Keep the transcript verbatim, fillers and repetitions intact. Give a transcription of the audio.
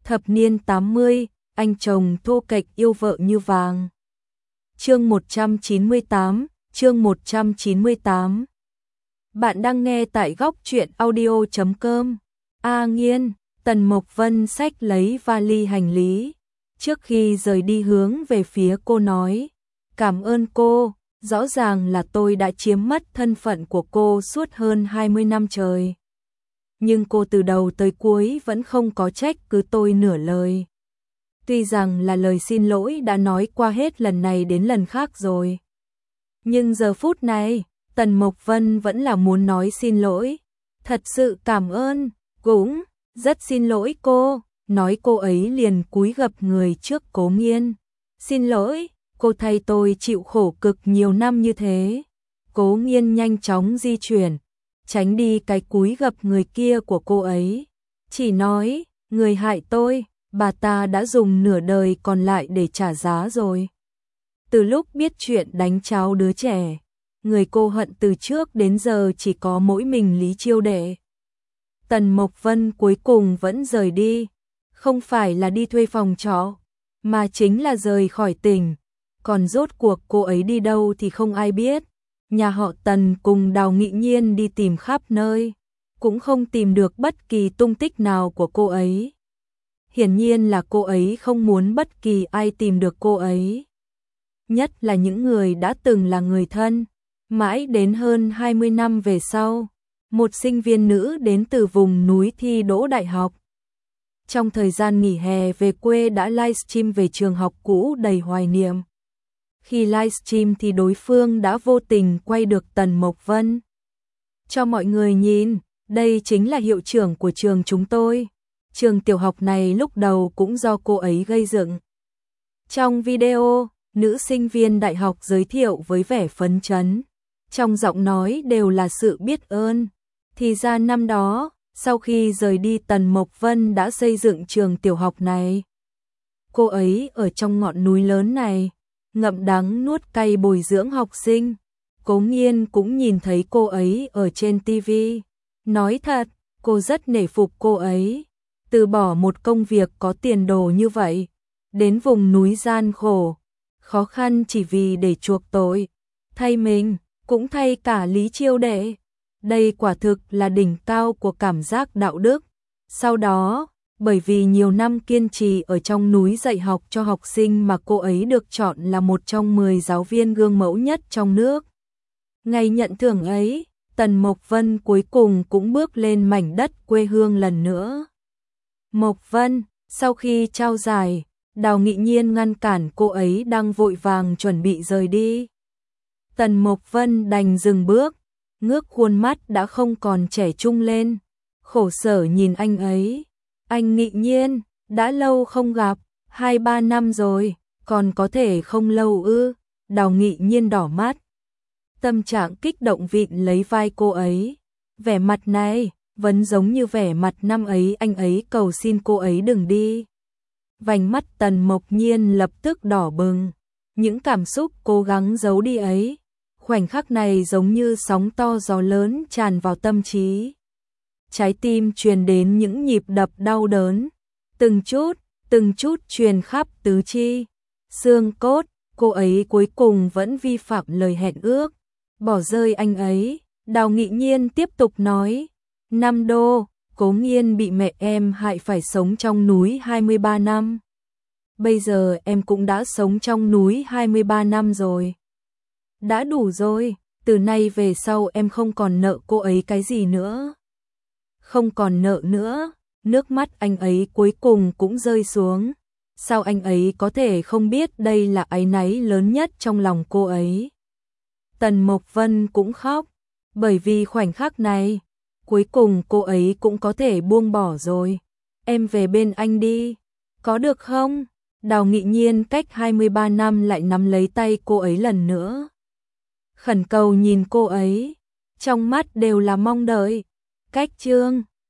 Thập niên tám mươi, anh chồng thô kệch yêu vợ như vàng. Chương một trăm chín mươi tám, chương một trăm chín mươi tám. Bạn đang nghe tại góc truyện audio chấm com. A Nghiên, Tần Mộc Vân xách lấy vali hành lý. Trước khi rời đi hướng về phía cô nói, cảm ơn cô, rõ ràng là tôi đã chiếm mất thân phận của cô suốt hơn hai mươi năm trời. Nhưng cô từ đầu tới cuối vẫn không có trách cứ tôi nửa lời. Tuy rằng là lời xin lỗi đã nói qua hết lần này đến lần khác rồi. Nhưng giờ phút này, Tần Mộc Vân vẫn là muốn nói xin lỗi. Thật sự cảm ơn, cũng rất xin lỗi cô. Nói cô ấy liền cúi gập người trước Cố Nghiên. Xin lỗi, cô thay tôi chịu khổ cực nhiều năm như thế. Cố Nghiên nhanh chóng di chuyển, tránh đi cái cúi gập người kia của cô ấy. Chỉ nói, người hại tôi, bà ta đã dùng nửa đời còn lại để trả giá rồi. Từ lúc biết chuyện đánh cháu đứa trẻ, người cô hận từ trước đến giờ chỉ có mỗi mình Lý Chiêu Đệ. Tần Mộc Vân cuối cùng vẫn rời đi, không phải là đi thuê phòng trọ, mà chính là rời khỏi tỉnh. Còn rốt cuộc cô ấy đi đâu thì không ai biết. Nhà họ Tần cùng Đào Nghị Nhiên đi tìm khắp nơi, cũng không tìm được bất kỳ tung tích nào của cô ấy. Hiển nhiên là cô ấy không muốn bất kỳ ai tìm được cô ấy. Nhất là những người đã từng là người thân. Mãi đến hơn hai mươi năm về sau, một sinh viên nữ đến từ vùng núi thi đỗ đại học. Trong thời gian nghỉ hè về quê đã livestream về trường học cũ đầy hoài niệm. Khi livestream thì đối phương đã vô tình quay được Tần Mộc Vân. Cho mọi người nhìn, đây chính là hiệu trưởng của trường chúng tôi. Trường tiểu học này lúc đầu cũng do cô ấy gây dựng. Trong video, nữ sinh viên đại học giới thiệu với vẻ phấn chấn. Trong giọng nói đều là sự biết ơn. Thì ra năm đó, sau khi rời đi Tần Mộc Vân đã xây dựng trường tiểu học này. Cô ấy ở trong ngọn núi lớn này, ngậm đắng nuốt cay bồi dưỡng học sinh. Cố Nghiên cũng nhìn thấy cô ấy ở trên ti vi. Nói thật, cô rất nể phục cô ấy. Từ bỏ một công việc có tiền đồ như vậy, đến vùng núi gian khổ, khó khăn chỉ vì để chuộc tội. Thay mình, cũng thay cả Lý Chiêu Đệ. Đây quả thực là đỉnh cao của cảm giác đạo đức. Sau đó, bởi vì nhiều năm kiên trì ở trong núi dạy học cho học sinh mà cô ấy được chọn là một trong mười giáo viên gương mẫu nhất trong nước. Ngày nhận thưởng ấy, Tần Mộc Vân cuối cùng cũng bước lên mảnh đất quê hương lần nữa. Mộc Vân, sau khi trao giải, Đào Nghị Nhiên ngăn cản cô ấy đang vội vàng chuẩn bị rời đi. Tần Mộc Vân đành dừng bước, ngước khuôn mắt đã không còn trẻ trung lên, khổ sở nhìn anh ấy. Anh Nghị Nhiên, đã lâu không gặp, hai ba năm rồi, còn có thể không lâu ư? Đào Nghị Nhiên đỏ mắt, tâm trạng kích động vịn lấy vai cô ấy. Vẻ mặt này vẫn giống như vẻ mặt năm ấy anh ấy cầu xin cô ấy đừng đi. Vành mắt Tần Mộc Nhiên lập tức đỏ bừng, những cảm xúc cố gắng giấu đi ấy, khoảnh khắc này giống như sóng to gió lớn tràn vào tâm trí. Trái tim truyền đến những nhịp đập đau đớn, từng chút, từng chút truyền khắp tứ chi, xương cốt. Cô ấy cuối cùng vẫn vi phạm lời hẹn ước, bỏ rơi anh ấy. Đào Nghị Nhiên tiếp tục nói, năm đô, Cố Nghiên bị mẹ em hại phải sống trong núi hai mươi ba năm. Bây giờ em cũng đã sống trong núi hai mươi ba năm rồi. Đã đủ rồi, từ nay về sau em không còn nợ cô ấy cái gì nữa. Không còn nợ nữa, nước mắt anh ấy cuối cùng cũng rơi xuống. Sao anh ấy có thể không biết đây là áy náy lớn nhất trong lòng cô ấy. Tần Mộc Vân cũng khóc, bởi vì khoảnh khắc này, cuối cùng cô ấy cũng có thể buông bỏ rồi. Em về bên anh đi, có được không? Đào Nghị Nhiên cách hai mươi ba năm lại nắm lấy tay cô ấy lần nữa. Khẩn cầu nhìn cô ấy, trong mắt đều là mong đợi. Cách chương